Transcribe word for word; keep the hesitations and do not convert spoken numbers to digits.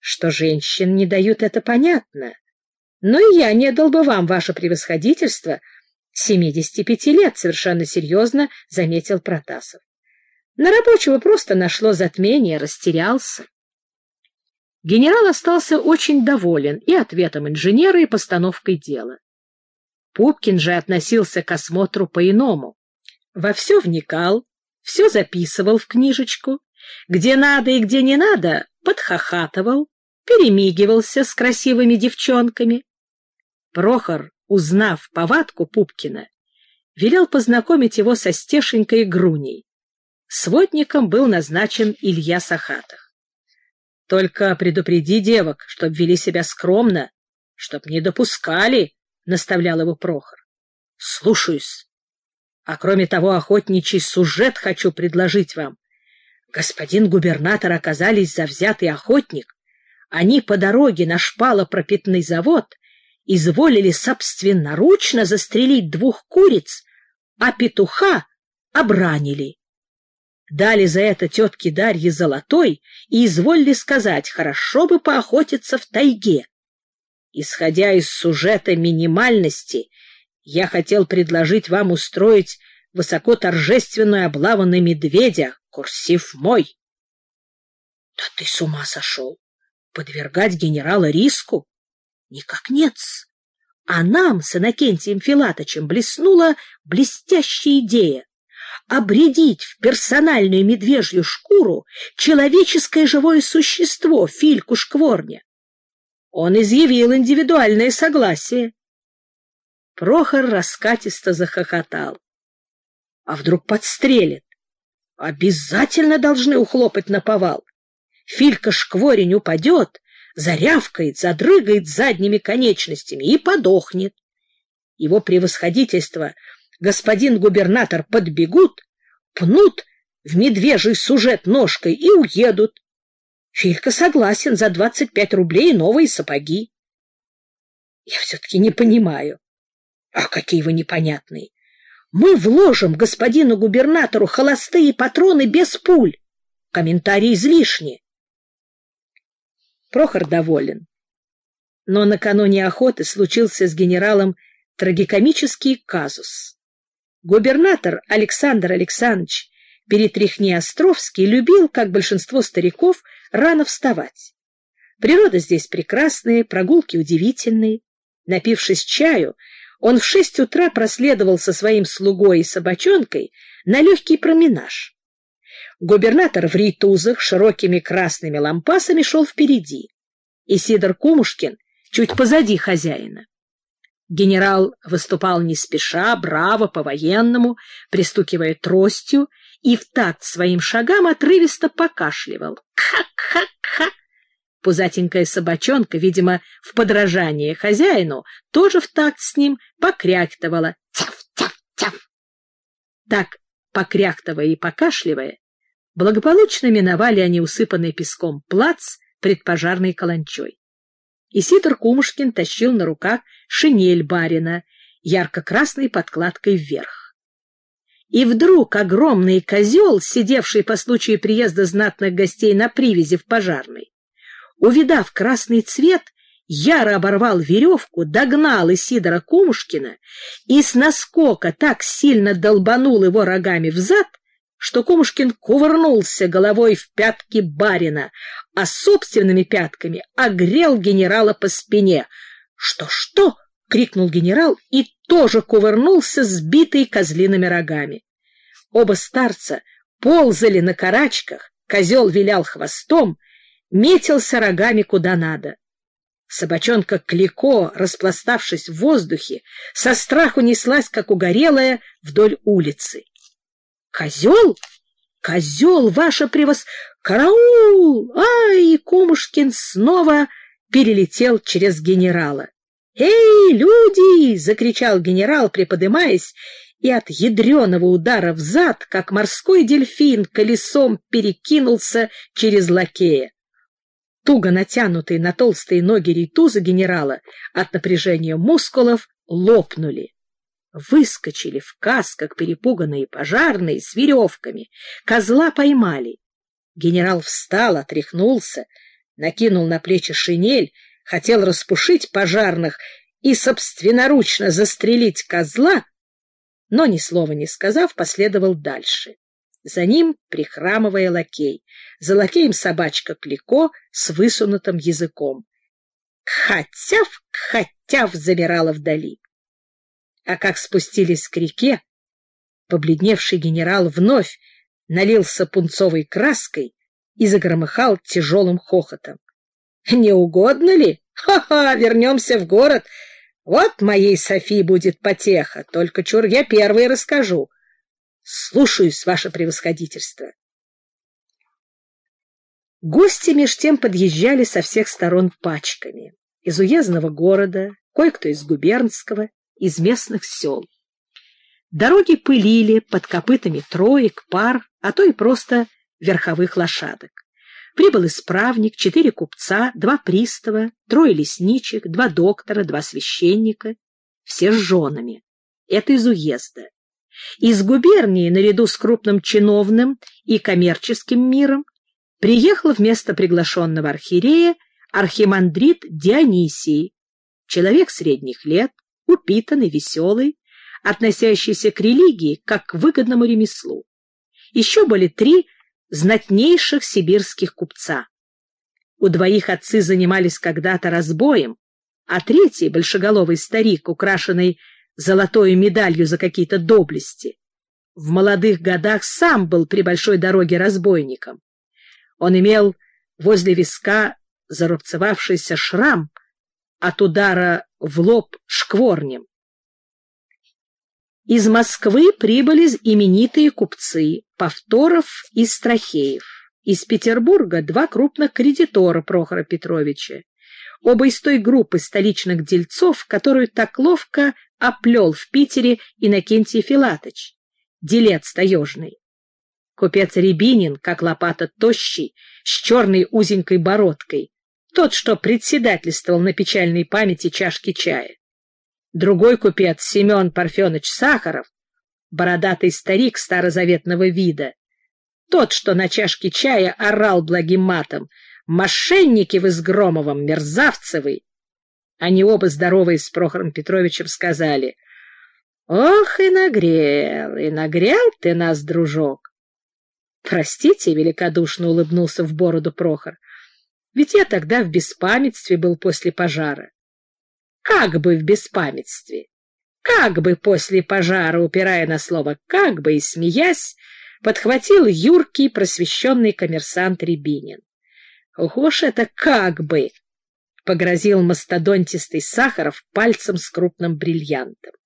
Что женщин не дают, это понятно. Но и я не дал бы вам, ваше превосходительство, семидесяти пяти лет, совершенно серьезно заметил Протасов. На рабочего просто нашло затмение, растерялся. Генерал остался очень доволен и ответом инженера, и постановкой дела. Пупкин же относился к осмотру по-иному. Во все вникал, все записывал в книжечку, где надо и где не надо, подхахатывал, перемигивался с красивыми девчонками. Прохор, узнав повадку Пупкина, велел познакомить его со Стешенькой и Груней. Сводником был назначен Илья Сахатов. Только предупреди девок, чтоб вели себя скромно, чтоб не допускали, — наставлял его Прохор. — Слушаюсь. А кроме того, охотничий сюжет хочу предложить вам. Господин губернатор оказались завзятый охотник. Они по дороге на шпалопропитный завод изволили собственноручно застрелить двух куриц, а петуха обранили. Дали за это тетке Дарье золотой и изволили сказать, хорошо бы поохотиться в тайге. Исходя из сюжета минимальности, я хотел предложить вам устроить высокоторжественную облаву на медведя, курсив мой. — Да ты с ума сошел! Подвергать генерала риску? Никак нет-с. А нам с Иннокентием Филатычем блеснула блестящая идея обрядить в персональную медвежью шкуру человеческое живое существо, Фильку Шкворня. Он изъявил индивидуальное согласие. Прохор раскатисто захохотал. А вдруг подстрелит? Обязательно должны ухлопать наповал. Филька Шкворень упадет, зарявкает, задрыгает задними конечностями и подохнет. Его превосходительство господин губернатор подбегут, пнут в медвежий сюжет ножкой и уедут. Филька согласен за двадцать пять рублей и новые сапоги. Я все-таки не понимаю. А какие вы непонятные. Мы вложим господину губернатору холостые патроны без пуль. Комментарий излишни. Прохор доволен. Но накануне охоты случился с генералом трагикомический казус. Губернатор Александр Александрович Перетряхни-Островский любил, как большинство стариков, рано вставать. Природа здесь прекрасная, прогулки удивительные. Напившись чаю, он в шесть утра проследовал со своим слугой и собачонкой на легкий променаж. Губернатор в рейтузах широкими красными лампасами шел впереди, и Сидор Кумушкин чуть позади хозяина. Генерал выступал не спеша, браво, по-военному, пристукивая тростью, и в такт своим шагам отрывисто покашливал. Ха-ха-ха! Пузатенькая собачонка, видимо, в подражание хозяину, тоже в такт с ним покряхтывала. Тяф-тяф-тяф! Так, покряхтывая и покашливая, благополучно миновали они усыпанный песком плац пред пожарной каланчой. И Сидор Кумушкин тащил на руках шинель барина, ярко-красной подкладкой вверх. И вдруг огромный козел, сидевший по случаю приезда знатных гостей на привязи в пожарной, увидав красный цвет, яро оборвал веревку, догнал Исидора Кумушкина и с наскока так сильно долбанул его рогами взад, что Кумушкин кувырнулся головой в пятки барина, а собственными пятками огрел генерала по спине. «Что-что?» — крикнул генерал и тоже кувырнулся, сбитый козлиными рогами. Оба старца ползали на карачках, козел вилял хвостом, метился рогами куда надо. Собачонка Клико, распластавшись в воздухе, со страху неслась, как угорелая, вдоль улицы. «Козел? Козел, ваше превос... Караул!» Ай, и Кумушкин снова перелетел через генерала. «Эй, люди!» — закричал генерал, приподымаясь, и от ядреного удара взад, как морской дельфин, колесом перекинулся через лакея. Туго натянутые на толстые ноги рейтузы генерала от напряжения мускулов лопнули. Выскочили в касках перепуганные пожарные с веревками. Козла поймали. Генерал встал, отряхнулся, накинул на плечи шинель, хотел распушить пожарных и собственноручно застрелить козла, но, ни слова не сказав, последовал дальше. За ним, прихрамывая, лакей. За лакеем собачка Клико с высунутым языком. Кхатяв, кхатяв замирала вдали. А как спустились к реке, побледневший генерал вновь налился пунцовой краской и загромыхал тяжелым хохотом. — Не угодно ли? Ха-ха, вернемся в город. Вот моей Софи будет потеха, только чур я первый расскажу. Слушаюсь, ваше превосходительство. Гости меж тем подъезжали со всех сторон пачками. Из уездного города, кое-кто из губернского, из местных сел. Дороги пылили под копытами троек, пар, а то и просто верховых лошадок. Прибыл исправник, четыре купца, два пристава, трое лесничек, два доктора, два священника, все с женами. Это из уезда. Из губернии, наряду с крупным чиновным и коммерческим миром, приехал вместо приглашенного архиерея архимандрит Дионисий, человек средних лет, упитанный, веселый, относящийся к религии как к выгодному ремеслу. Еще были три знатнейших сибирских купца. У двоих отцы занимались когда-то разбоем, а третий, большеголовый старик, украшенный золотой медалью за какие-то доблести, в молодых годах сам был при большой дороге разбойником. Он имел возле виска зарубцевавшийся шрам от удара в лоб шкворнем. Из Москвы прибыли именитые купцы Повторов и Страхеев. Из Петербурга два крупных кредитора Прохора Петровича, оба из той группы столичных дельцов, которую так ловко оплел в Питере Иннокентий Филатыч, делец таежный. Купец Рябинин, как лопата тощий, с черной узенькой бородкой, тот, что председательствовал на печальной памяти чашки чая. Другой купец Семен Парфенович Сахаров, бородатый старик старозаветного вида, тот, что на чашке чая орал благим матом: «Мошенники вы с Громовым, мерзавцевы!» Они оба, здоровые с Прохором Петровичем, сказали: «Ох, и нагрел, и нагрел ты нас, дружок!» «Простите», — великодушно улыбнулся в бороду Прохор, — «ведь я тогда в беспамятстве был после пожара». «Как бы в беспамятстве? Как бы после пожара», упирая на слово «как бы» и смеясь, подхватил юркий просвещенный коммерсант Рябинин. «Ох уж это как бы!» — погрозил мастодонтистый Сахаров пальцем с крупным бриллиантом.